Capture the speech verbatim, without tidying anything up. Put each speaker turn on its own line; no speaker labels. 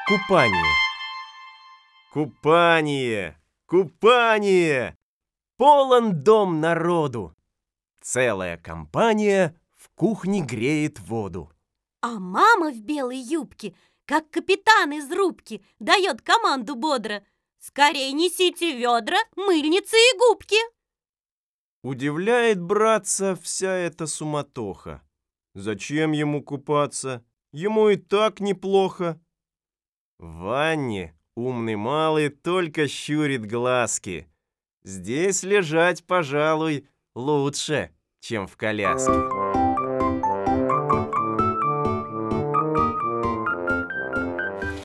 Купание. Купание, купание! Полон дом народу. Целая компания в кухне греет воду.
А мама в белой юбке, как капитан из рубки, дает команду бодро: «Скорей несите ведра, мыльницы и губки!»
Удивляет братца вся эта суматоха. Зачем ему купаться? Ему и так неплохо. В ванне умный малый только щурит глазки. Здесь лежать, пожалуй, лучше, чем в коляске.